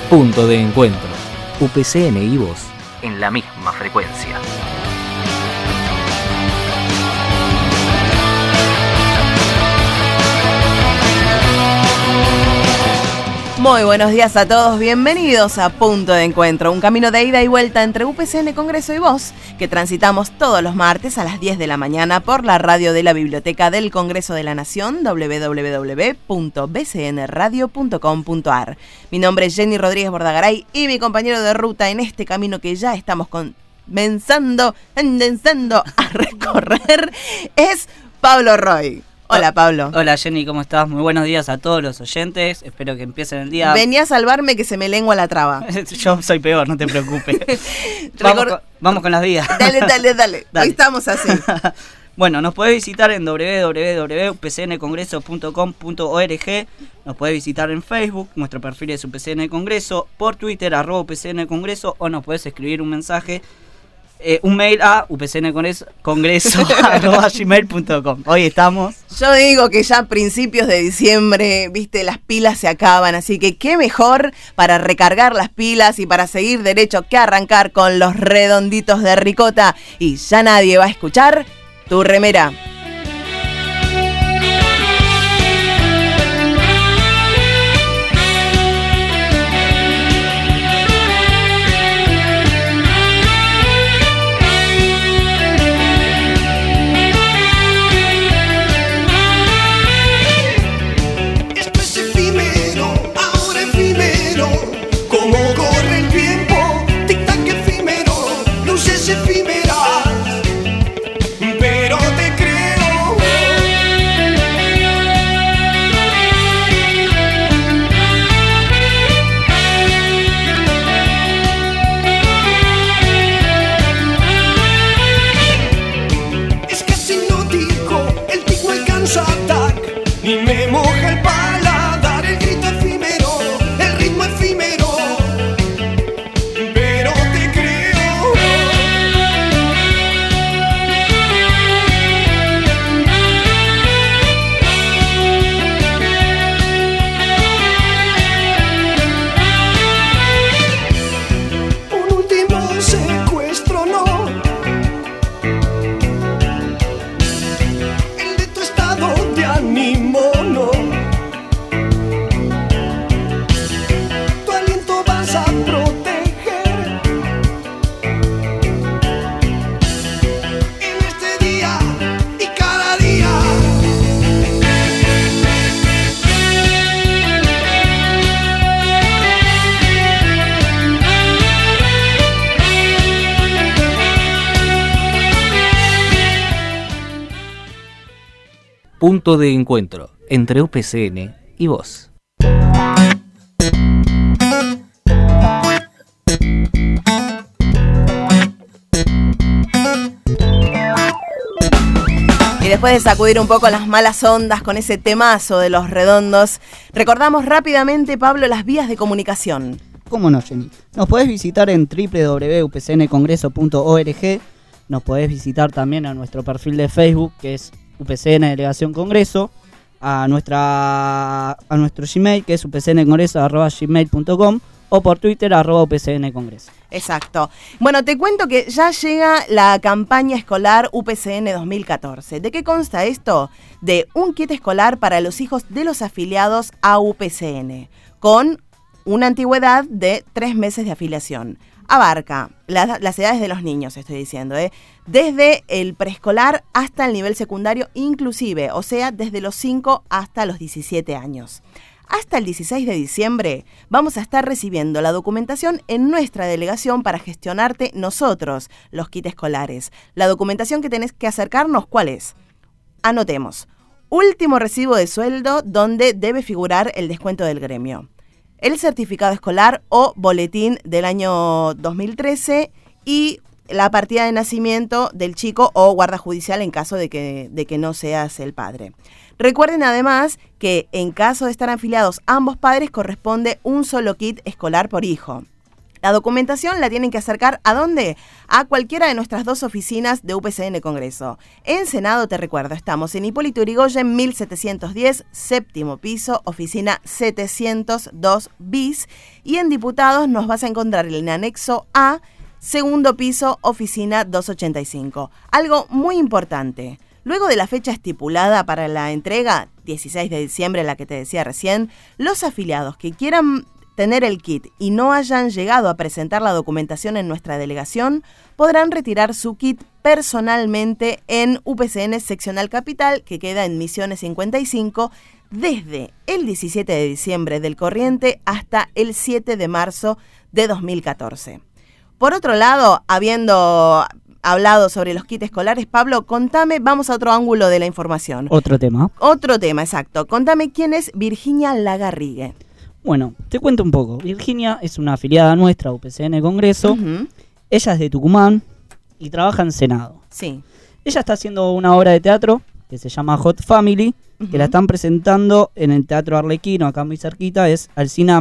Punto de encuentro. UPCN y vos en la misma frecuencia. Muy buenos días a todos, bienvenidos a Punto de Encuentro, un camino de ida y vuelta entre UPCN Congreso y vos, que transitamos todos los martes a las 10 de la mañana por la radio de la Biblioteca del Congreso de la Nación, www.bcnradio.com.ar. Mi nombre es Jenny Rodríguez Bordagaray y mi compañero de ruta en este camino que ya estamos comenzando a recorrer es Pablo Roy. Hola, Pablo. Hola, Jenny, ¿cómo estás? Muy buenos días a todos los oyentes. Espero que empiecen el día. Vení a salvarme que se me lengua la traba. Yo soy peor, no te preocupes. Vamos con las vías. Dale. Hoy estamos así. Bueno, nos podés visitar en www.upcncongreso.com.org. Nos podés visitar en Facebook, nuestro perfil es UPCN Congreso, por Twitter, @UPCN Congreso, o nos podés escribir un mensaje. Un mail a upcncongreso@gmail.com. Hoy estamos. Yo digo que ya a principios de diciembre, viste, las pilas se acaban, así que qué mejor para recargar las pilas y para seguir derecho que arrancar con los redonditos de ricota. Y ya nadie va a escuchar tu remera. Punto de encuentro entre UPCN y vos. Y después de sacudir un poco las malas ondas con ese temazo de Los Redondos, recordamos rápidamente, Pablo, las vías de comunicación. ¿Cómo no, Jenny? Nos podés visitar en www.upcncongreso.org. Nos podés visitar también a nuestro perfil de Facebook, que es UPCN Delegación Congreso, a nuestro Gmail, que es upcncongreso@gmail.com, o por Twitter @UPCN Congreso. Exacto. Bueno, te cuento que ya llega la campaña escolar UPCN 2014. ¿De qué consta esto? De un kit escolar para los hijos de los afiliados a UPCN, con una antigüedad de 3 meses de afiliación. Abarca las edades de los niños, estoy diciendo, desde el preescolar hasta el nivel secundario inclusive, o sea, desde los 5 hasta los 17 años. Hasta el 16 de diciembre vamos a estar recibiendo la documentación en nuestra delegación para gestionarte nosotros los kits escolares. La documentación que tenés que acercarnos, ¿cuál es? Anotemos. Último recibo de sueldo donde debe figurar el descuento del gremio. El certificado escolar o boletín del año 2013 y la partida de nacimiento del chico o guarda judicial en caso de que no seas el padre. Recuerden además que en caso de estar afiliados ambos padres corresponde un solo kit escolar por hijo. La documentación la tienen que acercar ¿a dónde? A cualquiera de nuestras 2 oficinas de UPCN Congreso. En Senado, te recuerdo, estamos en Hipólito Yrigoyen 1710, séptimo piso, oficina 702 bis. Y en Diputados nos vas a encontrar en el anexo A, segundo piso, oficina 285. Algo muy importante. Luego de la fecha estipulada para la entrega, 16 de diciembre, la que te decía recién, los afiliados que quieran tener el kit y no hayan llegado a presentar la documentación en nuestra delegación, podrán retirar su kit personalmente en UPCN Seccional Capital, que queda en Misiones 55, desde el 17 de diciembre del corriente hasta el 7 de marzo de 2014. Por otro lado, habiendo hablado sobre los kits escolares, Pablo, contame, vamos a otro ángulo de la información. Otro tema, Exacto. Contame quién es Virginia Lagarrigue. Bueno, te cuento un poco. Virginia es una afiliada nuestra, UPCN Congreso. Uh-huh. Ella es de Tucumán y trabaja en Senado. Sí. Ella está haciendo una obra de teatro que se llama Hot Family, que la están presentando en el Teatro Arlequino, acá muy cerquita, es Alsina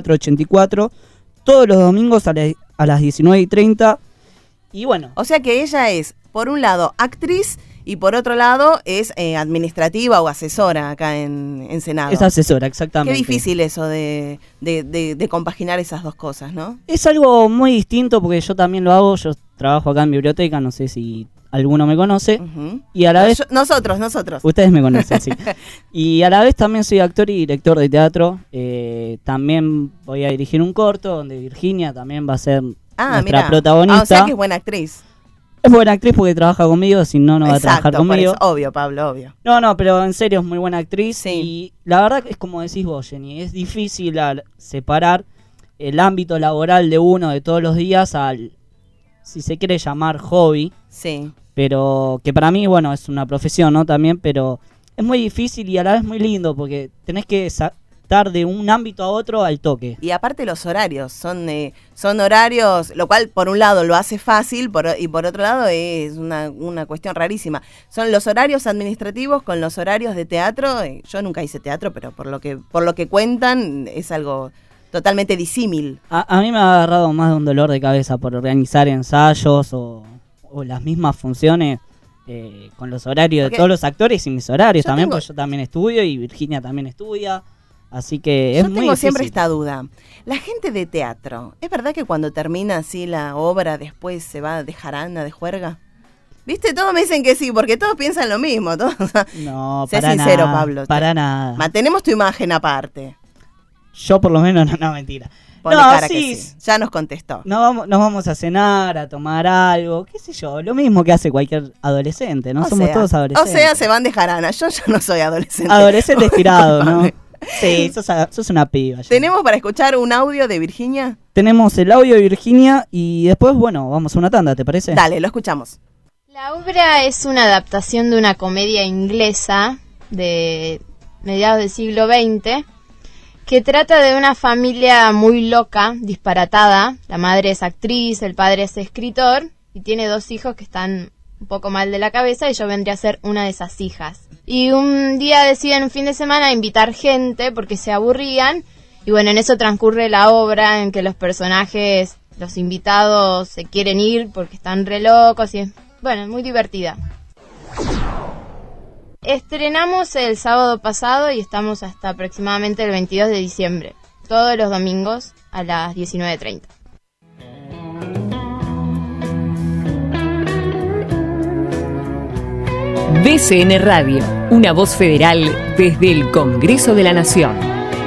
1484, todos los domingos a las 19:30. Y bueno. O sea que ella es, por un lado, actriz y por otro lado es administrativa o asesora acá en Senado. Es asesora, exactamente. Qué difícil eso de compaginar esas dos cosas, ¿no? Es algo muy distinto porque yo también lo hago, yo trabajo acá en biblioteca, no sé si alguno me conoce. Uh-huh. Y a la vez... Nosotros. Ustedes me conocen, sí. Y a la vez también soy actor y director de teatro. También voy a dirigir un corto donde Virginia también va a ser nuestra protagonista. O sea que es buena actriz. Es buena actriz porque trabaja conmigo, si no, no va a trabajar conmigo. Por eso, obvio, Pablo, obvio. No, pero en serio es muy buena actriz. Sí. Y la verdad que es como decís vos, Jenny, es difícil separar el ámbito laboral de uno de todos los días al, si se quiere llamar, hobby. Sí. Pero que para mí, bueno, es una profesión, ¿no? También, pero es muy difícil y a la vez muy lindo porque tenés que estar de un ámbito a otro al toque. Y aparte los horarios, son horarios, lo cual por un lado lo hace fácil y por otro lado es una cuestión rarísima. Son los horarios administrativos con los horarios de teatro. Yo nunca hice teatro, pero por lo que cuentan es algo totalmente disímil. A mí me ha agarrado más de un dolor de cabeza por organizar ensayos o las mismas funciones con los horarios de todos los actores y mis horarios también, porque yo también estudio y Virginia también estudia. Así que es muy difícil. Yo tengo siempre esta duda. La gente de teatro, ¿es verdad que cuando termina así la obra después se va de jarana, de juerga? ¿Viste? Todos me dicen que sí, porque todos piensan lo mismo. No, sé sincero, Pablo. Para nada. Mantenemos tu imagen aparte. Yo por lo menos no, mentira. Ponle cara que sí. Ya nos contestó. Nos vamos a cenar, a tomar algo, qué sé yo, lo mismo que hace cualquier adolescente, ¿no? Somos todos adolescentes. O sea, se van de jarana. Yo no soy adolescente. Adolescente estirado, ¿no? Sí, sos una piba. ¿Tenemos para escuchar un audio de Virginia? Tenemos el audio de Virginia y después, bueno, vamos a una tanda, ¿te parece? Dale, lo escuchamos. La obra es una adaptación de una comedia inglesa de mediados del siglo XX que trata de una familia muy loca, disparatada. La madre es actriz, el padre es escritor y tiene 2 hijos que están un poco mal de la cabeza y yo vendría a ser una de esas hijas. Y un día deciden un fin de semana invitar gente porque se aburrían y bueno, en eso transcurre la obra en que los personajes, los invitados se quieren ir porque están re locos y bueno, es muy divertida. Estrenamos el sábado pasado y estamos hasta aproximadamente el 22 de diciembre, todos los domingos a las 19:30. BCN Radio, una voz federal desde el Congreso de la Nación.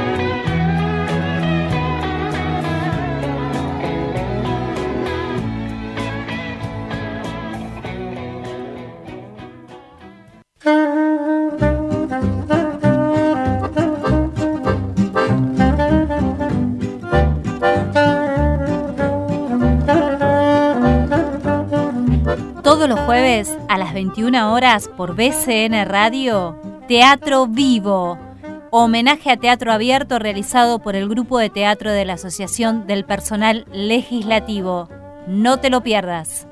Todos los jueves a las 21 horas por BCN Radio, Teatro Vivo, homenaje a teatro abierto realizado por el Grupo de Teatro de la Asociación del Personal Legislativo. No te lo pierdas.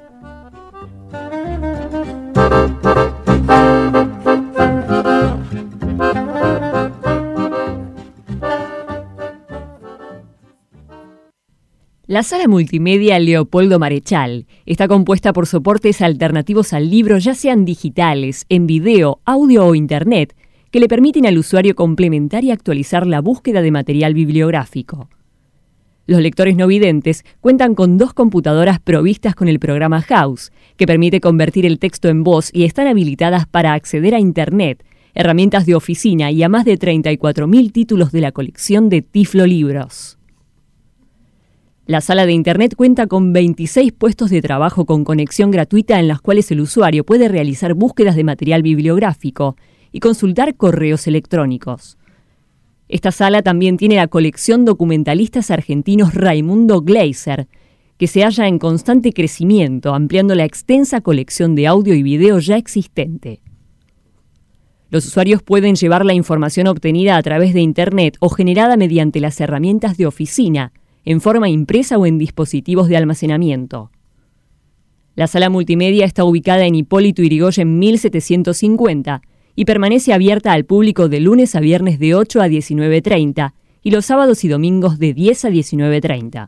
La sala multimedia Leopoldo Marechal está compuesta por soportes alternativos al libro, ya sean digitales, en video, audio o internet, que le permiten al usuario complementar y actualizar la búsqueda de material bibliográfico. Los lectores no videntes cuentan con 2 computadoras provistas con el programa House, que permite convertir el texto en voz, y están habilitadas para acceder a internet, herramientas de oficina y a más de 34.000 títulos de la colección de Tiflo Libros. La sala de internet cuenta con 26 puestos de trabajo con conexión gratuita en las cuales el usuario puede realizar búsquedas de material bibliográfico y consultar correos electrónicos. Esta sala también tiene la colección documentalistas argentinos Raimundo Gleiser, que se halla en constante crecimiento, ampliando la extensa colección de audio y video ya existente. Los usuarios pueden llevar la información obtenida a través de Internet o generada mediante las herramientas de oficina, en forma impresa o en dispositivos de almacenamiento. La sala multimedia está ubicada en Hipólito Yrigoyen 1750 y permanece abierta al público de lunes a viernes de 8 a 19:30 y los sábados y domingos de 10 a 19:30.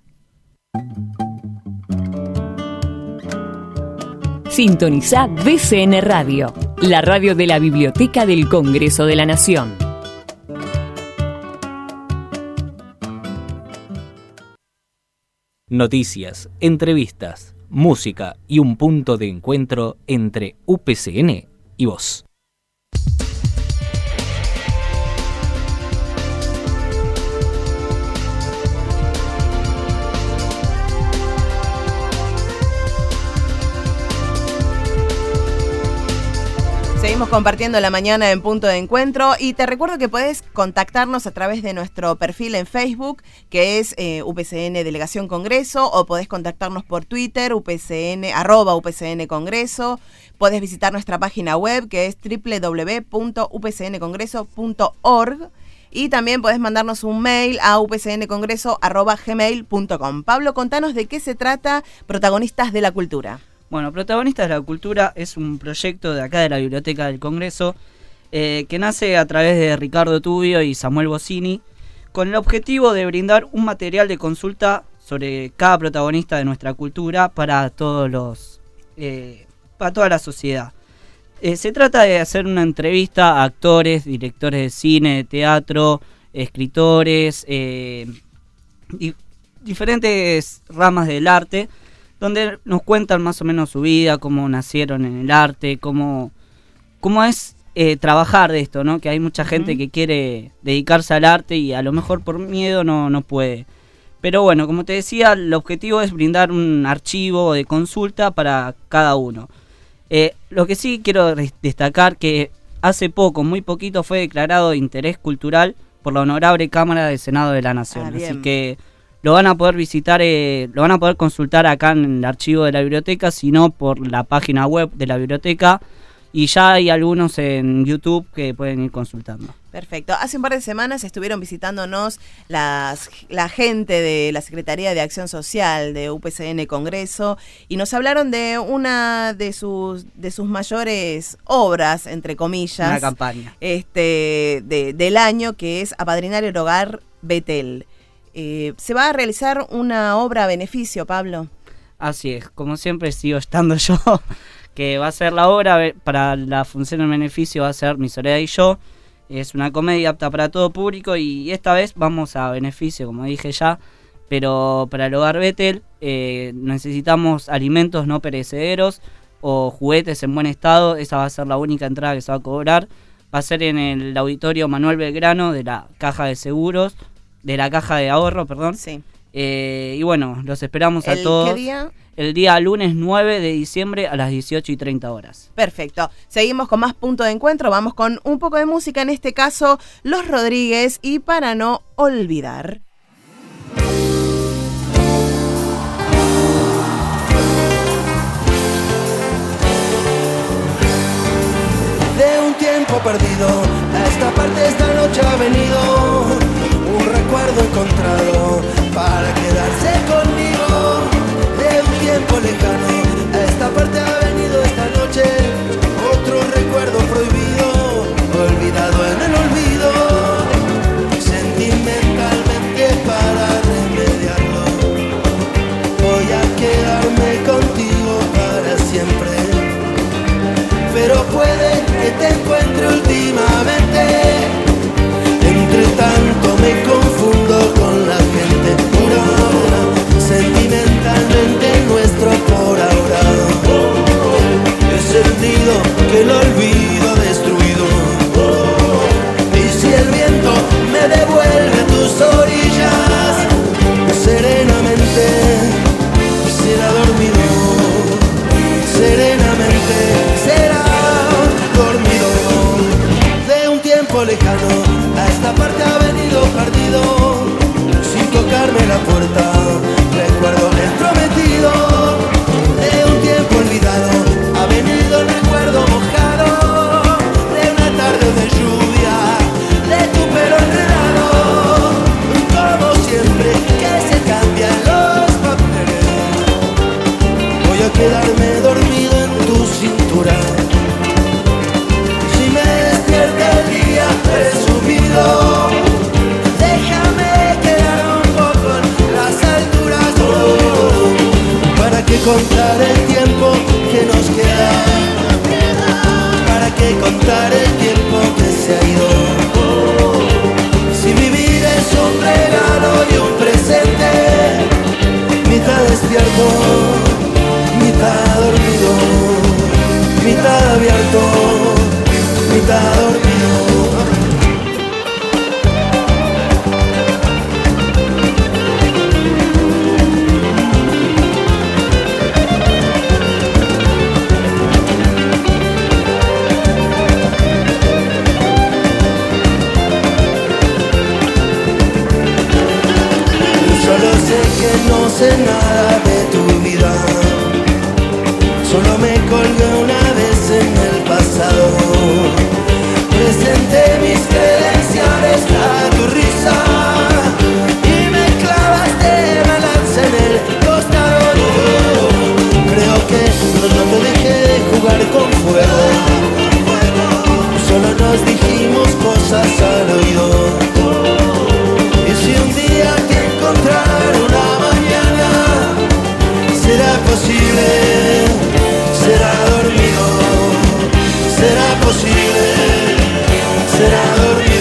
Sintoniza BCN Radio, la radio de la Biblioteca del Congreso de la Nación. Noticias, entrevistas, música y un punto de encuentro entre UPCN y vos. Seguimos compartiendo la mañana en Punto de Encuentro y te recuerdo que podés contactarnos a través de nuestro perfil en Facebook, que es UPCN Delegación Congreso, o podés contactarnos por Twitter, @UPCN Congreso. Podés visitar nuestra página web, que es www.upcncongreso.org, y también podés mandarnos un mail a upcncongreso@gmail.com. Pablo, contanos de qué se trata Protagonistas de la Cultura. Bueno, Protagonistas de la Cultura es un proyecto de acá de la Biblioteca del Congreso que nace a través de Ricardo Tubio y Samuel Bossini, con el objetivo de brindar un material de consulta sobre cada protagonista de nuestra cultura para todos para toda la sociedad. Se trata de hacer una entrevista a actores, directores de cine, de teatro, escritores, diferentes ramas del arte, donde nos cuentan más o menos su vida, cómo nacieron en el arte, cómo es trabajar de esto, ¿no? Que hay mucha gente que quiere dedicarse al arte y a lo mejor por miedo no puede. Pero bueno, como te decía, el objetivo es brindar un archivo de consulta para cada uno. Lo que sí quiero destacar que hace poco, muy poquito, fue declarado de interés cultural por la Honorable Cámara del Senado de la Nación. Así que lo van a poder visitar, lo van a poder consultar acá en el archivo de la biblioteca, sino por la página web de la biblioteca, y ya hay algunos en YouTube que pueden ir consultando. Perfecto. Hace un par de semanas estuvieron visitándonos la gente de la Secretaría de Acción Social de UPCN Congreso y nos hablaron de una de sus mayores obras, entre comillas. Una campaña. Del año, que es Apadrinar el Hogar Betel. ¿Se va a realizar una obra a beneficio, Pablo? Así es, como siempre sigo estando yo, que va a ser la obra para la función en beneficio, va a ser Mi Soledad y Yo. Es una comedia apta para todo público y esta vez vamos a beneficio, como dije ya, pero para el Hogar Betel necesitamos alimentos no perecederos o juguetes en buen estado. Esa va a ser la única entrada que se va a cobrar. Va a ser en el auditorio Manuel Belgrano de la Caja de Seguros, de la Caja de Ahorro, perdón. Sí. Y bueno, los esperamos a todos. ¿Qué día? El día lunes 9 de diciembre a las 18:30 horas. Perfecto. Seguimos con más Punto de Encuentro. Vamos con un poco de música, en este caso Los Rodríguez y Para No Olvidar. De un tiempo perdido, a esta parte esta noche ha venido un recuerdo encontrado para quedarse conmigo. De un tiempo lejano, a esta parte ha venido esta noche otro recuerdo prohibido, olvidado en el olvido, sentimentalmente para remediarlo. puede que te encuentre últimamente. Entre tanto me confundo con la gente. Pura, sentimentalmente nuestro por ahora. He sentido que el olvido ha destruido. Y si el viento me devuelve a tus orillas, serenamente será dormido. Serenamente será dormido. De un tiempo lejano a esta parte ha venido perdido, sin tocarme la puerta, recuerdo el prometido. De un tiempo olvidado ha venido el recuerdo mojado, de una tarde de lluvia, de tu pelo enredado. Como siempre que se cambian los papeles, voy a quedarme dormido en tu cintura. Si me despierta el día presumido, déjame quedar un poco en las alturas. ¿Para qué contar el tiempo que nos queda? ¿Para qué contar el tiempo que se ha ido? Si vivir es un regalo y un presente, mitad despierto, mitad dormido, mitad abierto, mitad dormido. Solo sé que no sé nada de tu vida, solo me colgué una vez en el pasado. Presenté mis credenciales a tu risa y me clavaste balance en el costado. Creo que no te dejé de jugar con fuego, solo nos dijimos cosas al oído. Y si un día te encontrar una mañana, será posible, será dormido, será posible, será dormido.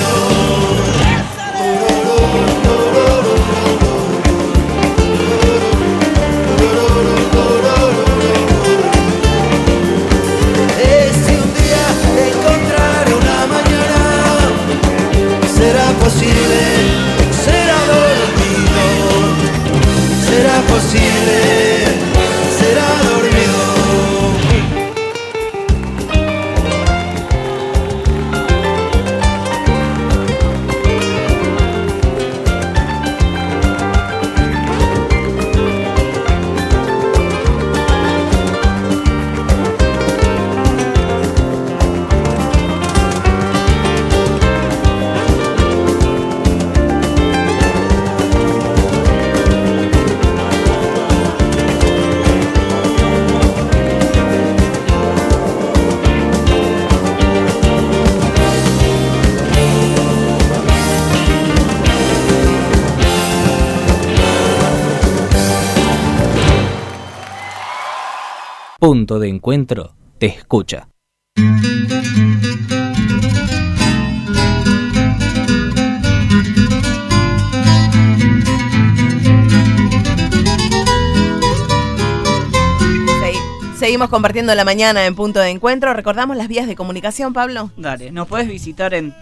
Si un día te encontrar una mañana, será posible, será dormido, será posible, será dormido. Punto de Encuentro te escucha. Seguimos compartiendo la mañana en Punto de Encuentro. Recordamos las vías de comunicación, Pablo. Dale, nos podés visitar en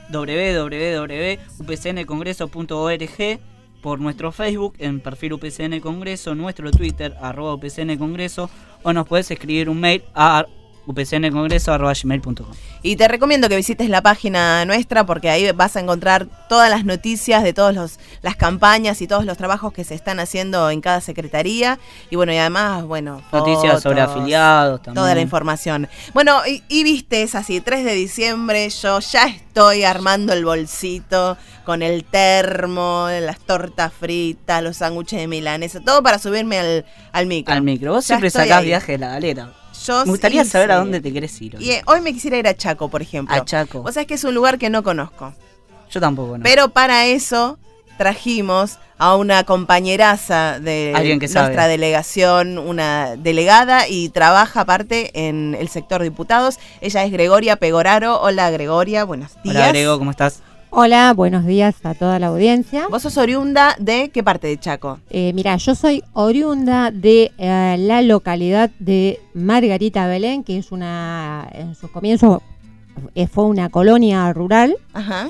www.upcncongreso.org, por nuestro Facebook en perfil UPCN Congreso, nuestro Twitter @UPCN Congreso, o nos puedes escribir un mail a upcncongreso@gmail.com. Y te recomiendo que visites la página nuestra, porque ahí vas a encontrar todas las noticias de todas las campañas y todos los trabajos que se están haciendo en cada secretaría. Y bueno, y además, bueno, noticias fotos, sobre afiliados también. Toda la información. Bueno, y viste, es así, 3 de diciembre, yo ya estoy armando el bolsito con el termo, las tortas fritas, los sándwiches de milanesa, todo para subirme al micro. Al micro. Vos Ya siempre estoy sacás ahí. viaje de la galera. Yo Me gustaría sí, saber sí. a dónde te querés ir hoy. Y hoy me quisiera ir a Chaco, por ejemplo. A Chaco. Vos sabés que es un lugar que no conozco. Yo tampoco, ¿no? Pero para eso trajimos a una compañeraza de Alguien que nuestra sabe. delegación, una delegada, y trabaja aparte en el sector diputados. Ella es Gregoria Pegoraro. Hola, Gregoria, buenos días. Hola, Grego, ¿cómo estás? Hola, buenos días a toda la audiencia. Vos sos oriunda de ¿qué parte de Chaco? Mira, yo soy oriunda de la localidad de Margarita Belén, que es en sus comienzos fue una colonia rural. Ajá.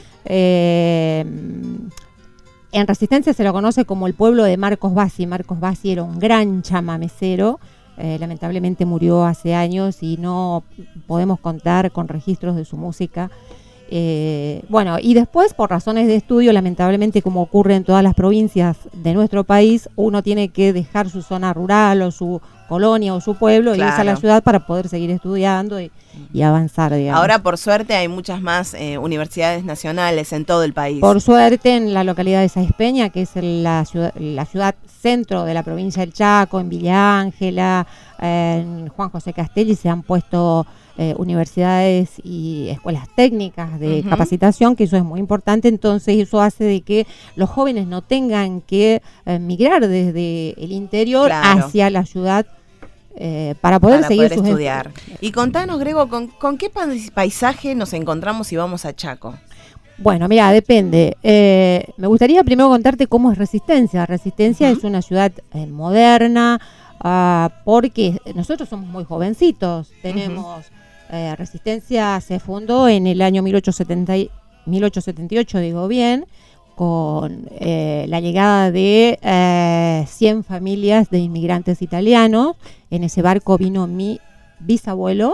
En Resistencia se lo conoce como el pueblo de Marcos Bassi. Marcos Bassi era un gran chamamecero. Lamentablemente murió hace años y no podemos contar con registros de su música. Bueno, y después, por razones de estudio, lamentablemente, como ocurre en todas las provincias de nuestro país, uno tiene que dejar su zona rural o su colonia o su pueblo, Claro. e irse a la ciudad para poder seguir estudiando y avanzar, digamos. Ahora, por suerte, hay muchas más universidades nacionales en todo el país. Por suerte, en la localidad de Sáenz Peña, que es la ciudad centro de la provincia del Chaco, en Villa Ángela, en Juan José Castelli, se han puesto universidades y escuelas técnicas de capacitación, que eso es muy importante. Entonces eso hace de que los jóvenes no tengan que migrar desde el interior Claro. hacia la ciudad para poder seguir sus estudiar. Y contanos, Grego, ¿con qué paisaje nos encontramos si vamos a Chaco? Bueno, mira, depende. Me gustaría primero contarte cómo es Resistencia. Resistencia es una ciudad moderna, porque nosotros somos muy jovencitos. Tenemos Resistencia se fundó en el año 1878, digo bien, con la llegada de 100 familias de inmigrantes italianos. En ese barco vino mi bisabuelo.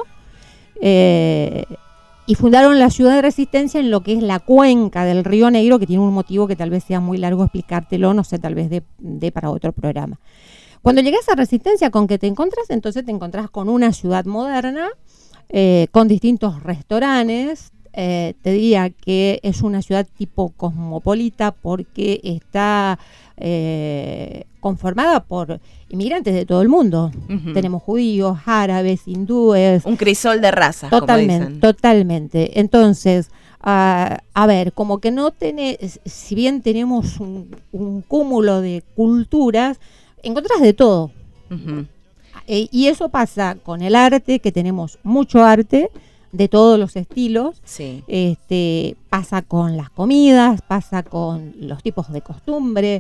Y fundaron la ciudad de Resistencia en lo que es la cuenca del Río Negro, que tiene un motivo que tal vez sea muy largo explicártelo, no sé, tal vez de para otro programa. Cuando llegas a Resistencia, ¿con qué te encontrás? Entonces te encontrás con una ciudad moderna, con distintos restaurantes. Te diría que es una ciudad tipo cosmopolita porque está conformada por inmigrantes de todo el mundo. Tenemos judíos, árabes, hindúes. Un crisol de razas, Totalmente, como dicen. totalmente. Entonces, a ver, como que no tenés, si bien tenemos un cúmulo de culturas, encontrás de todo. Y eso pasa con el arte, que tenemos mucho arte de todos los estilos. Sí. Pasa con las comidas, pasa con los tipos de costumbre.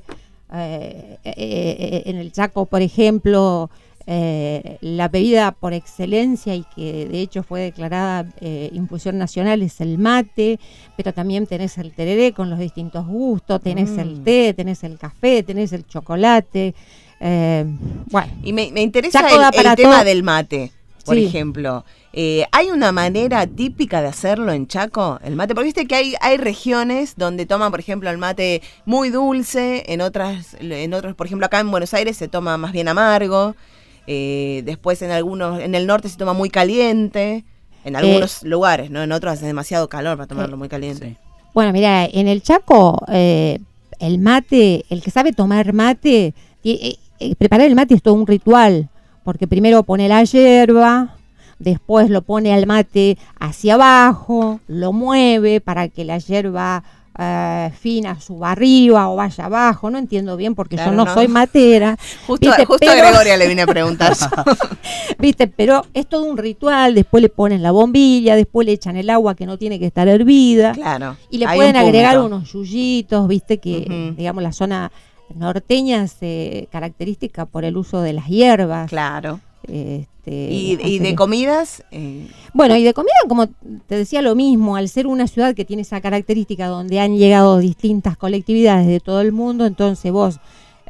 En el Chaco, por ejemplo, la bebida por excelencia y que de hecho fue declarada infusión nacional es el mate, pero también tenés el tereré con los distintos gustos, tenés el té, tenés el café, tenés el chocolate. Bueno, Y me interesa Chaco da el para tema todo. del mate, por Sí. ejemplo. ¿Hay una manera típica de hacerlo en Chaco, el mate? Porque viste que hay regiones donde toman, por ejemplo, el mate muy dulce, en otros, por ejemplo, acá en Buenos Aires se toma más bien amargo, después en el norte se toma muy caliente, en algunos lugares, ¿no? En otros hace demasiado calor para tomarlo muy caliente. Sí. bueno, mira, en el Chaco el mate, el que sabe tomar mate, preparar el mate es todo un ritual, porque primero pone la yerba, después lo pone al mate hacia abajo, lo mueve para que la yerba fina suba arriba o vaya abajo. No entiendo bien porque Claro, yo no no. soy matera. Justo ¿viste? a Pero- Gregoria le vine a preguntar. ¿Viste? Pero es todo un ritual, después le ponen la bombilla, después le echan el agua que no tiene que estar hervida. Claro. Y le hay pueden un agregar punto. unos yuyitos, viste que, Ujú. digamos, la zona norteña se característica por el uso de las hierbas. Claro. Y ¿Y de comidas? Bueno, y de comida, como te decía, lo mismo, al ser una ciudad que tiene esa característica donde han llegado distintas colectividades de todo el mundo, entonces vos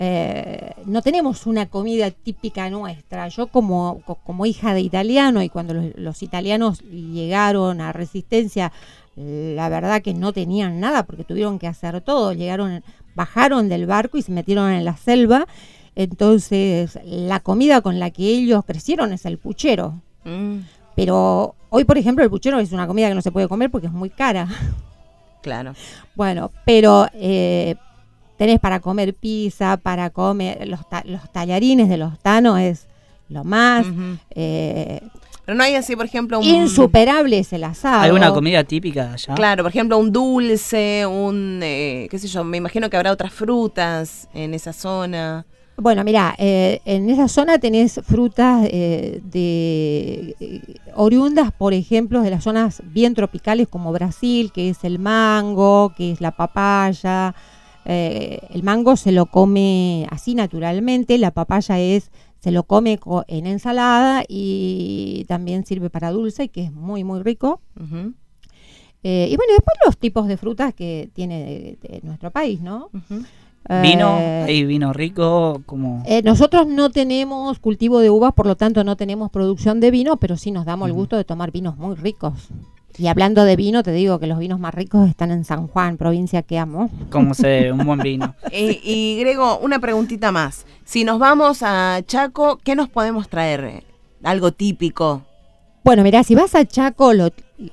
no tenemos una comida típica nuestra. Yo como hija de italiano, y cuando los italianos llegaron a Resistencia, la verdad que no tenían nada porque tuvieron que hacer todo. Bajaron del barco y se metieron en la selva. Entonces, la comida con la que ellos crecieron es el puchero. Pero hoy, por ejemplo, el puchero es una comida que no se puede comer porque es muy cara. Claro. Bueno, pero tenés para comer pizza, para comer los tallarines de los tanos es lo más. Ujú. Pero no hay así, por ejemplo, insuperable es el asado. ¿Alguna comida típica allá? Claro, por ejemplo, un dulce, qué sé yo, me imagino que habrá otras frutas en esa zona. Bueno, mira, en esa zona tenés frutas oriundas, por ejemplo, de las zonas bien tropicales como Brasil, que es el mango, que es la papaya. El mango se lo come así naturalmente, la papaya se lo come en ensalada y también sirve para dulce, que es muy, muy rico. Uh-huh. Y bueno, después los tipos de frutas que tiene de nuestro país, ¿no? Uh-huh. ¿Vino? ¿Hay vino rico? Como Nosotros no tenemos cultivo de uvas, por lo tanto no tenemos producción de vino, pero sí nos damos el gusto de tomar vinos muy ricos. Y hablando de vino, te digo que los vinos más ricos están en San Juan, provincia que amo. ¿Cómo se ve un buen vino? Y Grego, una preguntita más. Si nos vamos a Chaco, ¿qué nos podemos traer? Algo típico. Bueno, mirá, si vas a Chaco, lo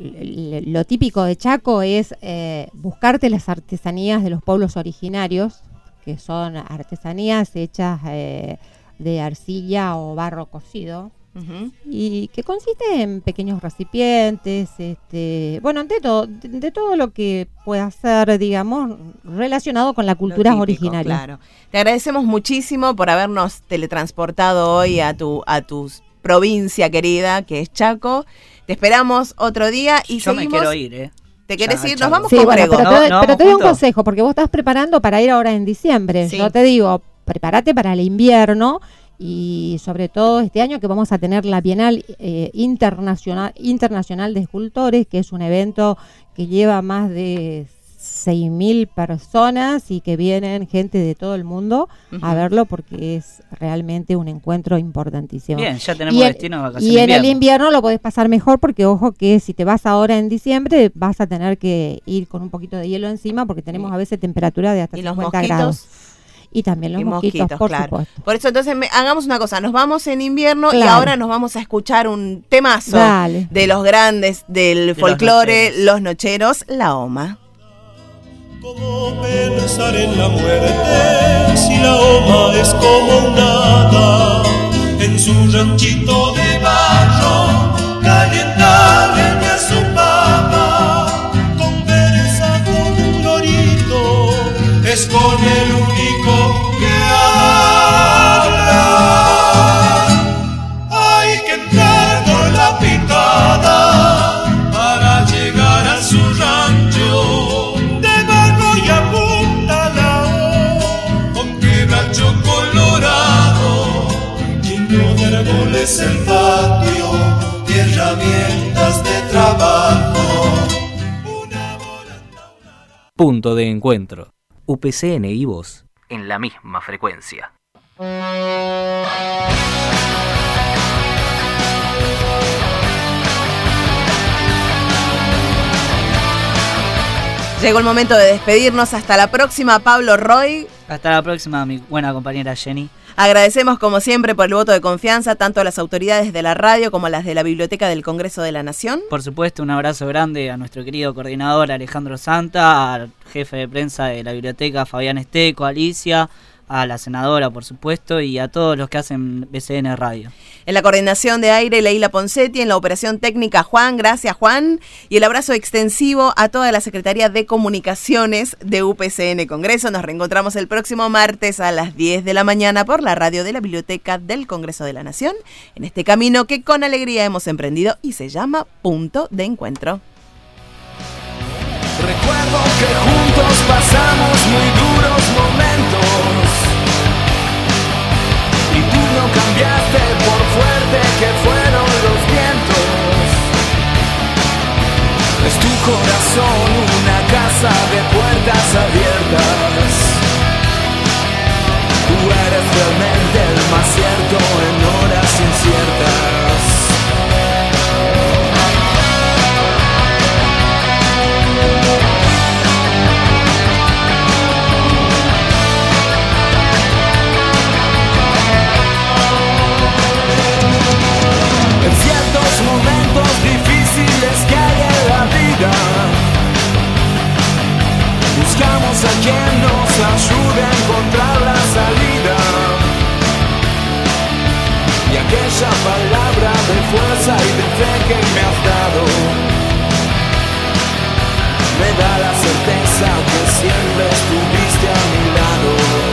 típico de Chaco es buscarte las artesanías de los pueblos originarios, que son artesanías hechas de arcilla o barro cocido. Uh-huh. Y que consiste en pequeños recipientes, bueno, de todo lo que pueda ser, digamos, relacionado con la cultura típico, originaria. Claro. Te agradecemos muchísimo por habernos teletransportado hoy a tu provincia querida, que es Chaco. Te esperamos otro día y yo seguimos. me quiero ir, ¿Te querés ir? Nos Chaco. vamos Sí, con bueno, Grego. pero te doy un juntos. consejo, porque vos estás preparando para ir ahora en diciembre. Sí. Yo te digo, prepárate para el invierno y sobre todo este año que vamos a tener la Bienal Internacional de Escultores, que es un evento que lleva más de 6.000 personas y que vienen gente de todo el mundo a verlo porque es realmente un encuentro importantísimo. Bien, ya tenemos destino de vacaciones. Y en el invierno lo podés pasar mejor porque ojo que si te vas ahora en diciembre vas a tener que ir con un poquito de hielo encima porque tenemos a veces temperatura de hasta ¿Y los 50 mosquitos? grados. Y también los mosquitos, por claro. supuesto. Por eso entonces hagamos una cosa, nos vamos en invierno y Claro. ahora nos vamos a escuchar un temazo Dale. de los grandes del los folclore, nocheros. los nocheros, La Oma. ¿Cómo pensar en la muerte si la oma es como un hada en su ranchito de barro? Calienta leña su papa, conversa con un lorito, es con el único que habla. Hay que entrar por la picada para llegar a su rancho. Y apúntala con quebracho colorado, lleno de árboles el patio y herramientas de trabajo. Punto de encuentro. UPCN y vos en la misma frecuencia. Llegó el momento de despedirnos. Hasta la próxima, Pablo Roy. Hasta la próxima, mi buena compañera Jenny. Agradecemos como siempre por el voto de confianza tanto a las autoridades de la radio como a las de la Biblioteca del Congreso de la Nación. Por supuesto, un abrazo grande a nuestro querido coordinador Alejandro Santa, al jefe de prensa de la biblioteca Fabián Esteco, Alicia, a la senadora, por supuesto, y a todos los que hacen BCN Radio. En la coordinación de aire, Leila Poncetti, en la operación técnica, Juan, gracias Juan, y el abrazo extensivo a toda la Secretaría de Comunicaciones de UPCN Congreso. Nos reencontramos el próximo martes a las 10 de la mañana por la radio de la Biblioteca del Congreso de la Nación, en este camino que con alegría hemos emprendido y se llama Punto de Encuentro. Recuerdo que juntos pasamos muy duros momentos y tú no cambiaste por fuerte que fueron los vientos. Es tu corazón una casa de puertas abiertas. Tú eres realmente el más cierto en horas inciertas. En ciertos momentos difíciles que hay en la vida, aquella palabra de fuerza y de fe que me has dado. Me da la certeza que siempre estuviste a mi lado.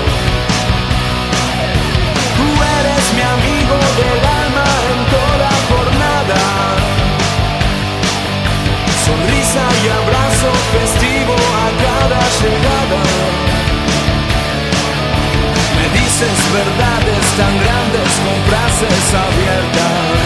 Tú eres mi amigo del alma en toda jornada. Sonrisa y abrazo festivo a cada llegada. Me dices verdades tan grandes con frases abiertas.